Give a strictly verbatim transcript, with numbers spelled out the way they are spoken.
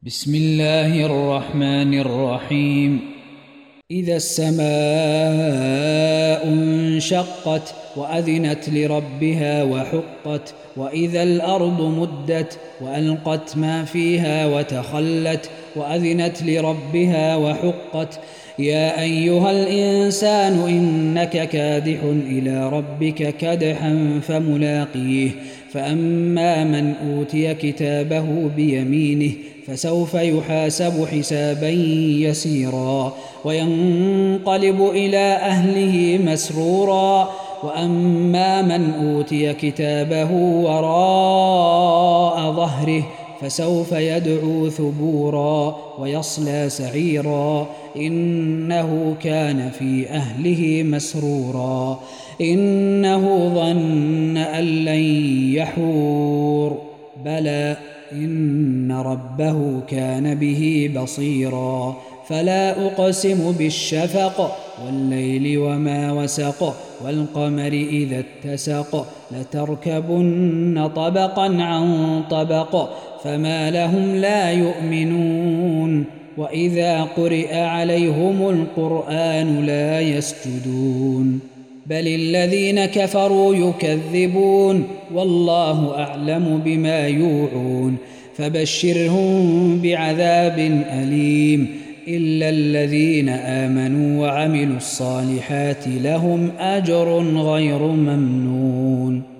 بسم الله الرحمن الرحيم. إذا السماء انشقت وأذنت لربها وحقت، وإذا الأرض مدت وألقت ما فيها وتخلت وأذنت لربها وحقت. يا أيها الإنسان إنك كادح إلى ربك كدحا فملاقيه. فأما من أوتي كتابه بيمينه فسوف يحاسب حسابا يسيرا وينقلب إلى أهله مسرورا. وأما من أوتي كتابه وراء ظهره فسوف يدعو ثبورا ويصلى سعيرا إنه كان في أهله مسرورا إنه ظن أن لن يحور بلى إن ربه كان به بصيرا. فلا أقسم بالشفق والليل وما وسق والقمر إذا اتسق لتركبن طبقا عن طبق فما لهم لا يؤمنون. وإذا قرئ عليهم القرآن لا يسجدون بل الذين كفروا يكذبون والله أعلم بما يوعون. فبشرهم بعذاب أليم إلا الذين آمنوا وعملوا الصالحات لهم أجر غير ممنون.